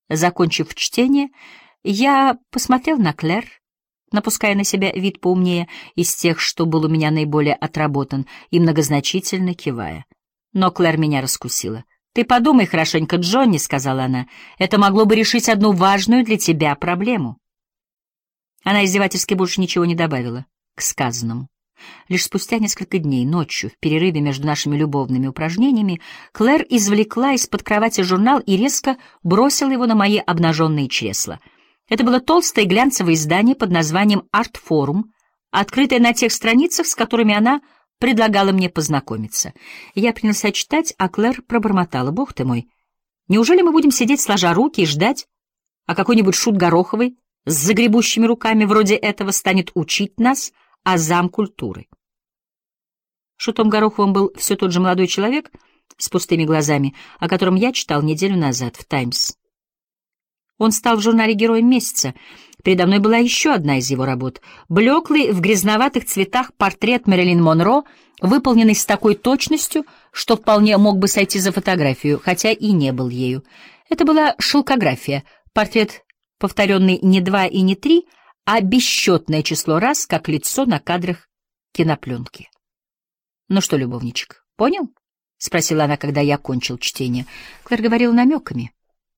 Закончив чтение, я посмотрел на Клэр, напуская на себя вид поумнее из тех, что был у меня наиболее отработан, и многозначительно кивая. Но Клэр меня раскусила. «Ты подумай хорошенько, Джонни», — сказала она, — «это могло бы решить одну важную для тебя проблему». Она издевательски больше ничего не добавила к сказанному. Лишь спустя несколько дней, ночью, в перерыве между нашими любовными упражнениями, Клэр извлекла из-под кровати журнал и резко бросила его на мои обнаженные чресла. Это было толстое глянцевое издание под названием «Арт-форум», открытое на тех страницах, с которыми она предлагала мне познакомиться. Я принялся читать, а Клэр пробормотала: «Бог ты мой, неужели мы будем сидеть сложа руки и ждать, а какой-нибудь шут Гороховый с загребущими руками вроде этого станет учить нас азам культуры?» Шутом Гороховым был все тот же молодой человек с пустыми глазами, о котором я читал неделю назад в «Таймс». Он стал в журнале героем месяца. Передо мной была еще одна из его работ. Блеклый в грязноватых цветах портрет Мэрилин Монро, выполненный с такой точностью, что вполне мог бы сойти за фотографию, хотя и не был ею. Это была шелкография, портрет, повторенный не 2 и не 3, а бесчетное число раз, как лицо на кадрах кинопленки. «Ну что, любовничек, понял?» — спросила она, когда я кончил чтение. Клэр говорила намеками.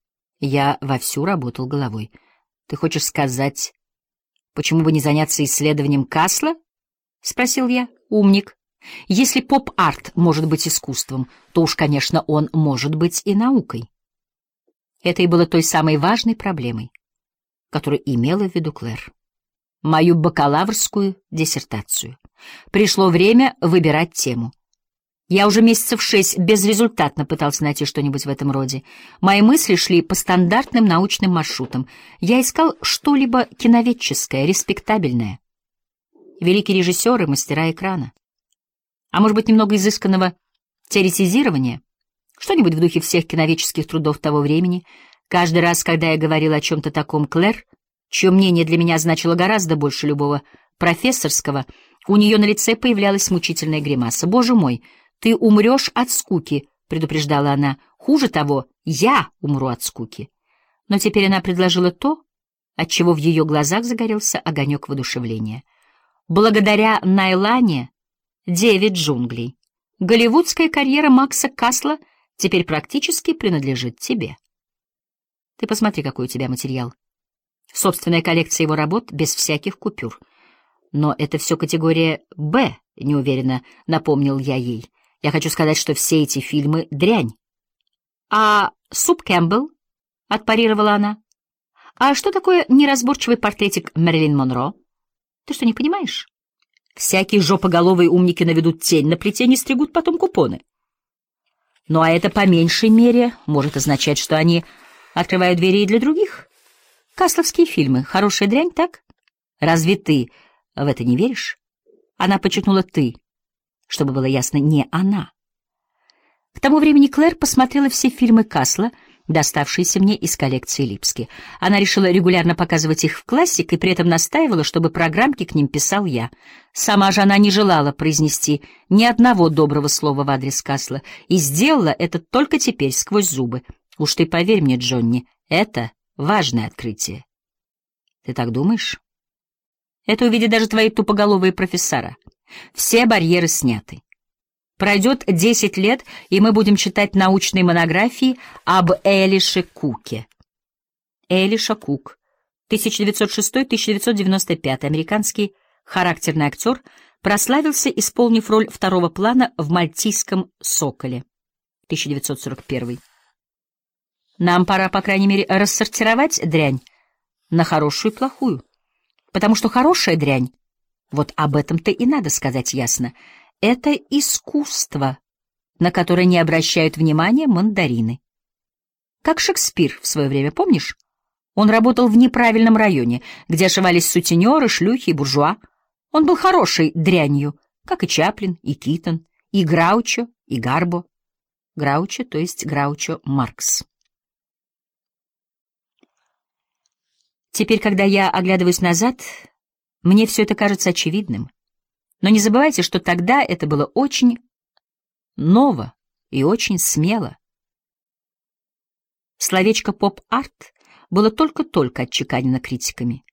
Я вовсю работал головой. «Ты хочешь сказать, почему бы не заняться исследованием Касла?» — спросил я. «Умник. Если поп-арт может быть искусством, то уж, конечно, он может быть и наукой». Это и было той самой важной проблемой, которую имела в виду Клэр. Мою бакалаврскую диссертацию. Пришло время выбирать тему. Я уже месяцев 6 безрезультатно пытался найти что-нибудь в этом роде. Мои мысли шли по стандартным научным маршрутам. Я искал что-либо киноведческое, респектабельное. Великие режиссеры, мастера экрана. А может быть, немного изысканного теоретизирования? Что-нибудь в духе всех киноведческих трудов того времени. Каждый раз, когда я говорил о чем-то таком Клэр, чье мнение для меня значило гораздо больше любого профессорского, у нее на лице появлялась мучительная гримаса. «Боже мой, ты умрешь от скуки», — предупреждала она. «Хуже того, я умру от скуки». Но теперь она предложила то, от чего в ее глазах загорелся огонек воодушевления. «Благодаря Найлане, деве джунглей, голливудская карьера Макса Касла теперь практически принадлежит тебе. Ты посмотри, какой у тебя материал. Собственная коллекция его работ без всяких купюр. Но это все категория «Б», — неуверенно напомнил я ей. Я хочу сказать, что все эти фильмы — дрянь. «А суп Кэмпбелл?» — отпарировала она. «А что такое неразборчивый портретик Мэрилин Монро? Ты что, не понимаешь? Всякие жопоголовые умники наведут тень на плетень и стригут потом купоны. Ну а это по меньшей мере может означать, что они открывают двери и для других. Касловские фильмы — хорошая дрянь, так? Разве ты в это не веришь?» Она подчеркнула «ты», чтобы было ясно, не она. К тому времени Клэр посмотрела все фильмы Касла, доставшиеся мне из коллекции Липски. Она решила регулярно показывать их в классик и при этом настаивала, чтобы программки к ним писал я. Сама же она не желала произнести ни одного доброго слова в адрес Касла и сделала это только теперь сквозь зубы. Уж ты поверь мне, Джонни, это важное открытие. Ты так думаешь? Это увидят даже твои тупоголовые профессора. Все барьеры сняты. Пройдет 10 лет, и мы будем читать научные монографии об Элише Куке. Элиша Кук, 1906-1995, американский характерный актер, прославился, исполнив роль второго плана в «Мальтийском соколе», 1941. Нам пора, по крайней мере, рассортировать дрянь на хорошую и плохую, потому что хорошая дрянь, вот об этом-то и надо сказать ясно, это искусство, на которое не обращают внимания мандарины. Как Шекспир в свое время, помнишь? Он работал в неправильном районе, где ошивались сутенеры, шлюхи и буржуа. Он был хорошей дрянью, как и Чаплин, и Китон, и Граучо, и Гарбо. Граучо, то есть Граучо Маркс. Теперь, когда я оглядываюсь назад, мне все это кажется очевидным. Но не забывайте, что тогда это было очень ново и очень смело. Словечко «поп-арт» было только-только отчеканено критиками.